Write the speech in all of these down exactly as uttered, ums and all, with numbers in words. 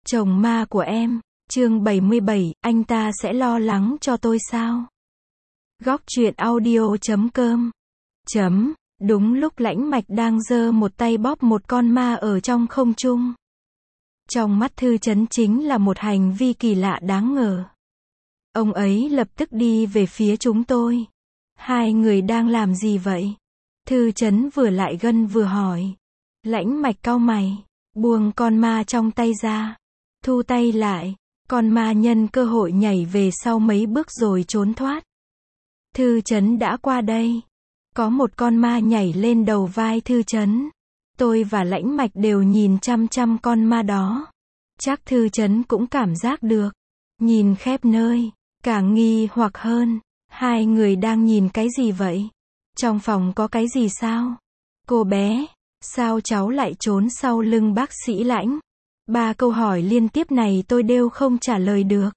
Chồng ma của em, chương bảy mươi bảy, anh ta sẽ lo lắng cho tôi sao? Góc truyện audio chấm com chấm Đúng lúc Lãnh Mạch đang giơ một tay bóp một con ma ở trong không trung. Trong mắt Thư Chấn chính là một hành vi kỳ lạ đáng ngờ. Ông ấy lập tức đi về phía chúng tôi. Hai người đang làm gì vậy? Thư Chấn vừa lại gân vừa hỏi. Lãnh Mạch cau mày, buông con ma trong tay ra, thu tay lại. Con ma nhân cơ hội nhảy về sau mấy bước rồi trốn thoát. Thư Chấn đã qua đây. Có một con ma nhảy lên đầu vai Thư Chấn. Tôi và Lãnh Mạch đều nhìn chăm chăm con ma đó. Chắc Thư Chấn cũng cảm giác được. Nhìn khép nơi, càng nghi hoặc hơn. Hai người đang nhìn cái gì vậy? Trong phòng có cái gì sao? Cô bé, sao cháu lại trốn sau lưng bác sĩ Lãnh? Ba câu hỏi liên tiếp này tôi đều không trả lời được.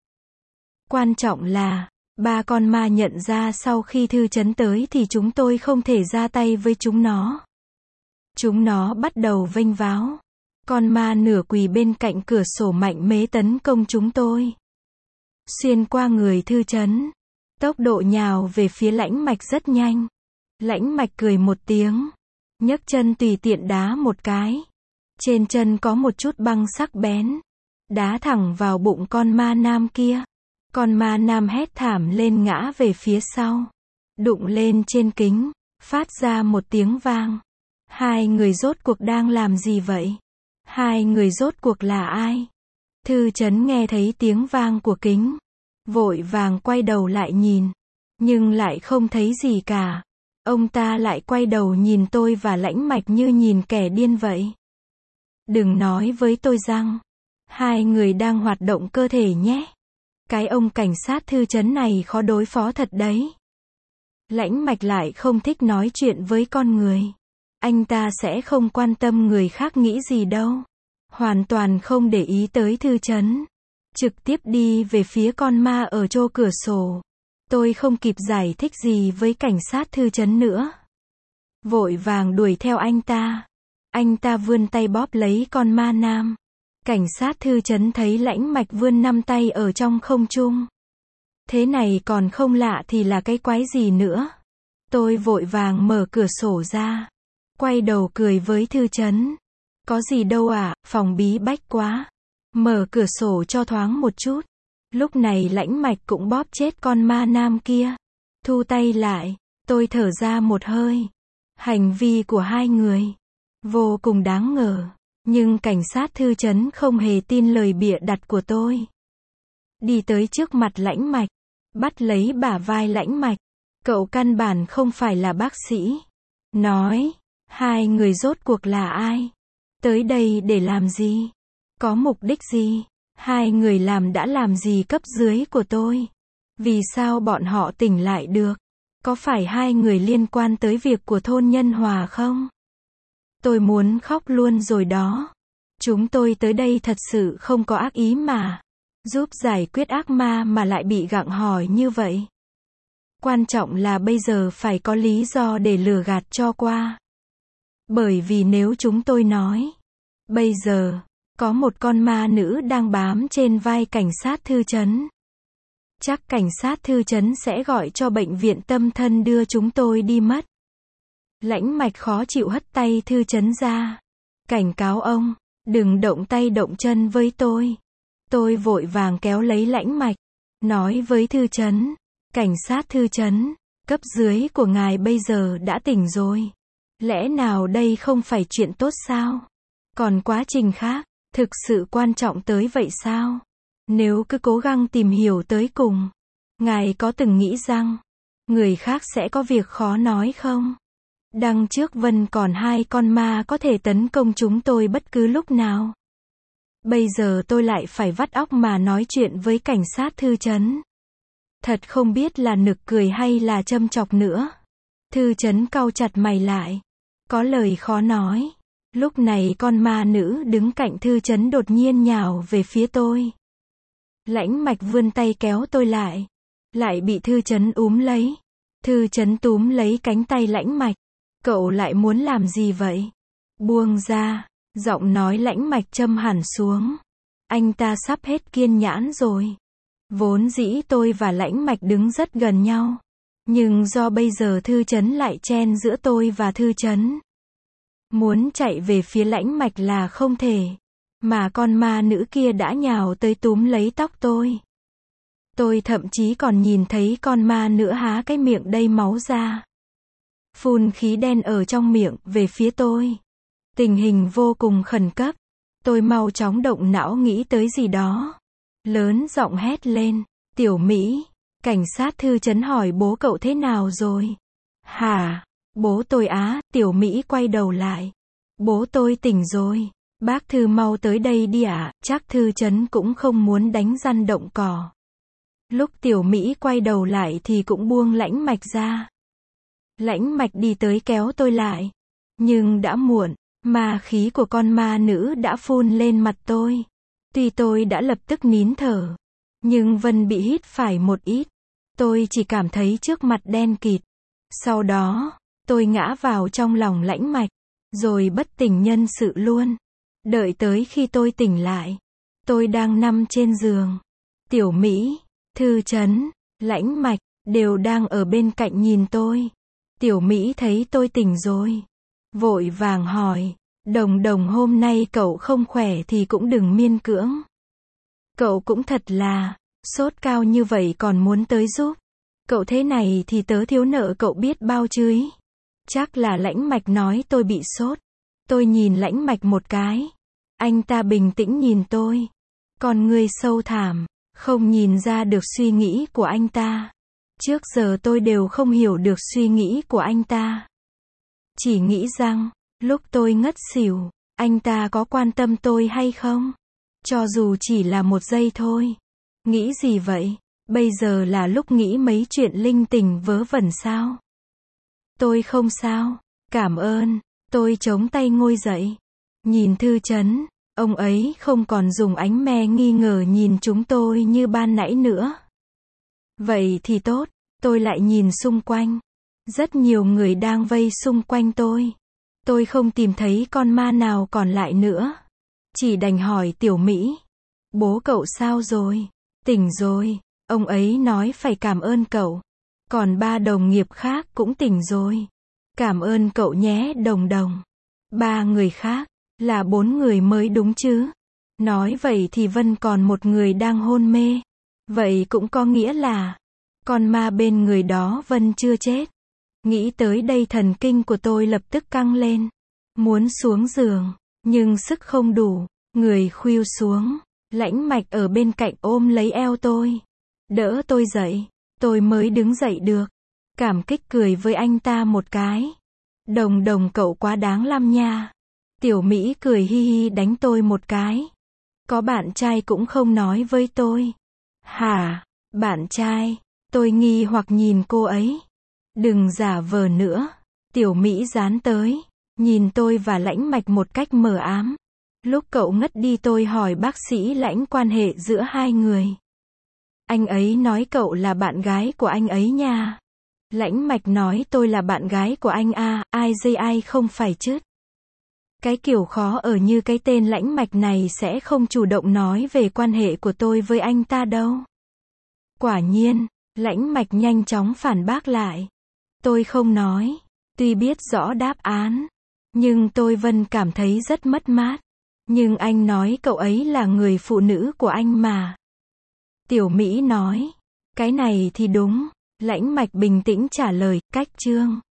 Quan trọng là, ba con ma nhận ra sau khi Thư Chấn tới thì chúng tôi không thể ra tay với chúng nó. Chúng nó bắt đầu vênh váo. Con ma nửa quỳ bên cạnh cửa sổ mạnh mẽ tấn công chúng tôi. Xuyên qua người Thư Chấn. Tốc độ nhào về phía Lãnh Mạch rất nhanh. Lãnh Mạch cười một tiếng. Nhấc chân tùy tiện đá một cái. Trên chân có một chút băng sắc bén. Đá thẳng vào bụng con ma nam kia. Con ma nam hét thảm lên ngã về phía sau. Đụng lên trên kính. Phát ra một tiếng vang. Hai người rốt cuộc đang làm gì vậy? Hai người rốt cuộc là ai? Thư Chấn nghe thấy tiếng vang của kính. Vội vàng quay đầu lại nhìn. Nhưng lại không thấy gì cả. Ông ta lại quay đầu nhìn tôi và Lãnh Mạch như nhìn kẻ điên vậy. Đừng nói với tôi rằng, hai người đang hoạt động cơ thể nhé. Cái ông cảnh sát Thư Chấn này khó đối phó thật đấy. Lãnh Mạch lại không thích nói chuyện với con người. Anh ta sẽ không quan tâm người khác nghĩ gì đâu. Hoàn toàn không để ý tới Thư Chấn. Trực tiếp đi về phía con ma ở chỗ cửa sổ. Tôi không kịp giải thích gì với cảnh sát Thư Chấn nữa. Vội vàng đuổi theo anh ta. Anh ta vươn tay bóp lấy con ma nam. Cảnh sát Thư Chấn thấy Lãnh Mạch vươn năm tay ở trong không trung. Thế này còn không lạ thì là cái quái gì nữa. Tôi vội vàng mở cửa sổ ra. Quay đầu cười với Thư Chấn. Có gì đâu ạ, à, phòng bí bách quá. Mở cửa sổ cho thoáng một chút. Lúc này Lãnh Mạch cũng bóp chết con ma nam kia. Thu tay lại, tôi thở ra một hơi. Hành vi của hai người vô cùng đáng ngờ. Nhưng cảnh sát Thư Chấn không hề tin lời bịa đặt của tôi. Đi tới trước mặt Lãnh Mạch. Bắt lấy bả vai Lãnh Mạch. Cậu căn bản không phải là bác sĩ. Nói, hai người rốt cuộc là ai? Tới đây để làm gì? Có mục đích gì? Hai người làm đã làm gì cấp dưới của tôi? Vì sao bọn họ tỉnh lại được? Có phải hai người liên quan tới việc của thôn Nhân Hòa không? Tôi muốn khóc luôn rồi đó. Chúng tôi tới đây thật sự không có ác ý mà. Giúp giải quyết ác ma mà lại bị gặng hỏi như vậy. Quan trọng là bây giờ phải có lý do để lừa gạt cho qua. Bởi vì nếu chúng tôi nói, bây giờ, có một con ma nữ đang bám trên vai cảnh sát Thư Chấn. Chắc cảnh sát Thư Chấn sẽ gọi cho bệnh viện tâm thần đưa chúng tôi đi mất. Lãnh Mạch khó chịu hất tay Thư Chấn ra. Cảnh cáo ông, đừng động tay động chân với tôi. Tôi vội vàng kéo lấy Lãnh Mạch. Nói với Thư Chấn, cảnh sát Thư Chấn, cấp dưới của ngài bây giờ đã tỉnh rồi. Lẽ nào đây không phải chuyện tốt sao? Còn quá trình khác, thực sự quan trọng tới vậy sao? Nếu cứ cố gắng tìm hiểu tới cùng, ngài có từng nghĩ rằng, người khác sẽ có việc khó nói không? Đằng trước Vân còn hai con ma có thể tấn công chúng tôi bất cứ lúc nào. Bây giờ tôi lại phải vắt óc mà nói chuyện với cảnh sát Thư Chấn. Thật không biết là nực cười hay là châm chọc nữa. Thư Chấn cau chặt mày lại. Có lời khó nói. Lúc này con ma nữ đứng cạnh Thư Chấn đột nhiên nhào về phía tôi. Lãnh Mạch vươn tay kéo tôi lại. Lại bị Thư Chấn úm lấy. Thư Chấn túm lấy cánh tay Lãnh Mạch. Cậu lại muốn làm gì vậy? Buông ra. Giọng nói Lãnh Mạch châm hẳn xuống. Anh ta sắp hết kiên nhẫn rồi. Vốn dĩ tôi và Lãnh Mạch đứng rất gần nhau. Nhưng do bây giờ Thư Chấn lại chen giữa tôi và Thư Chấn. Muốn chạy về phía Lãnh Mạch là không thể. Mà con ma nữ kia đã nhào tới túm lấy tóc tôi. Tôi thậm chí còn nhìn thấy con ma nữ há cái miệng đầy máu ra. Phun khí đen ở trong miệng về phía tôi. Tình hình vô cùng khẩn cấp. Tôi mau chóng động não nghĩ tới gì đó. Lớn giọng hét lên. Tiểu Mỹ. Cảnh sát Thư Chấn hỏi bố cậu thế nào rồi? Hả? Bố tôi á, Tiểu Mỹ quay đầu lại. Bố tôi tỉnh rồi. Bác Thư mau tới đây đi ạ, à, chắc Thư Chấn cũng không muốn đánh răn động cỏ. Lúc Tiểu Mỹ quay đầu lại thì cũng buông Lãnh Mạch ra. Lãnh Mạch đi tới kéo tôi lại. Nhưng đã muộn, ma khí của con ma nữ đã phun lên mặt tôi. Tuy tôi đã lập tức nín thở, nhưng vẫn bị hít phải một ít. Tôi chỉ cảm thấy trước mặt đen kịt. Sau đó, tôi ngã vào trong lòng Lãnh Mạch, rồi bất tỉnh nhân sự luôn. Đợi tới khi tôi tỉnh lại, tôi đang nằm trên giường. Tiểu Mỹ, Thư Chấn, Lãnh Mạch, đều đang ở bên cạnh nhìn tôi. Tiểu Mỹ thấy tôi tỉnh rồi. Vội vàng hỏi, Đồng Đồng hôm nay cậu không khỏe thì cũng đừng miên cưỡng. Cậu cũng thật là, sốt cao như vậy còn muốn tới giúp. Cậu thế này thì tớ thiếu nợ cậu biết bao chứ. Chắc là Lãnh Mạch nói tôi bị sốt. Tôi nhìn Lãnh Mạch một cái. Anh ta bình tĩnh nhìn tôi. Con ngươi sâu thẳm, không nhìn ra được suy nghĩ của anh ta. Trước giờ tôi đều không hiểu được suy nghĩ của anh ta. Chỉ nghĩ rằng, lúc tôi ngất xỉu, anh ta có quan tâm tôi hay không? Cho dù chỉ là một giây thôi. Nghĩ gì vậy? Bây giờ là lúc nghĩ mấy chuyện linh tinh vớ vẩn sao? Tôi không sao. Cảm ơn. Tôi chống tay ngồi dậy. Nhìn Thư Chấn, ông ấy không còn dùng ánh me nghi ngờ nhìn chúng tôi như ban nãy nữa. Vậy thì tốt. Tôi lại nhìn xung quanh. Rất nhiều người đang vây xung quanh tôi. Tôi không tìm thấy con ma nào còn lại nữa. Chỉ đành hỏi Tiểu Mỹ. Bố cậu sao rồi? Tỉnh rồi. Ông ấy nói phải cảm ơn cậu. Còn ba đồng nghiệp khác cũng tỉnh rồi. Cảm ơn cậu nhé Đồng Đồng. Ba người khác, là bốn người mới đúng chứ? Nói vậy thì Vân còn một người đang hôn mê. Vậy cũng có nghĩa là, con ma bên người đó Vân chưa chết. Nghĩ tới đây thần kinh của tôi lập tức căng lên. Muốn xuống giường, nhưng sức không đủ. Người khuỵu xuống. Lãnh Mạch ở bên cạnh ôm lấy eo tôi. Đỡ tôi dậy. Tôi mới đứng dậy được. Cảm kích cười với anh ta một cái. Đồng Đồng cậu quá đáng lắm nha. Tiểu Mỹ cười hi hi đánh tôi một cái. Có bạn trai cũng không nói với tôi. Hả? Bạn trai? Tôi nghi hoặc nhìn cô ấy. Đừng giả vờ nữa. Tiểu Mỹ dán tới. Nhìn tôi và Lãnh Mạch một cách mờ ám. Lúc cậu ngất đi tôi hỏi bác sĩ Lãnh quan hệ giữa hai người. Anh ấy nói cậu là bạn gái của anh ấy nha. Lãnh Mạch nói tôi là bạn gái của anh à, ai dây ai không phải chứ. Cái kiểu khó ở như cái tên Lãnh Mạch này sẽ không chủ động nói về quan hệ của tôi với anh ta đâu. Quả nhiên, Lãnh Mạch nhanh chóng phản bác lại. Tôi không nói, tuy biết rõ đáp án, nhưng tôi vẫn cảm thấy rất mất mát. Nhưng anh nói cậu ấy là người phụ nữ của anh mà. Tiểu Mỹ nói, cái này thì đúng. Lãnh Mạch bình tĩnh trả lời, cách chương.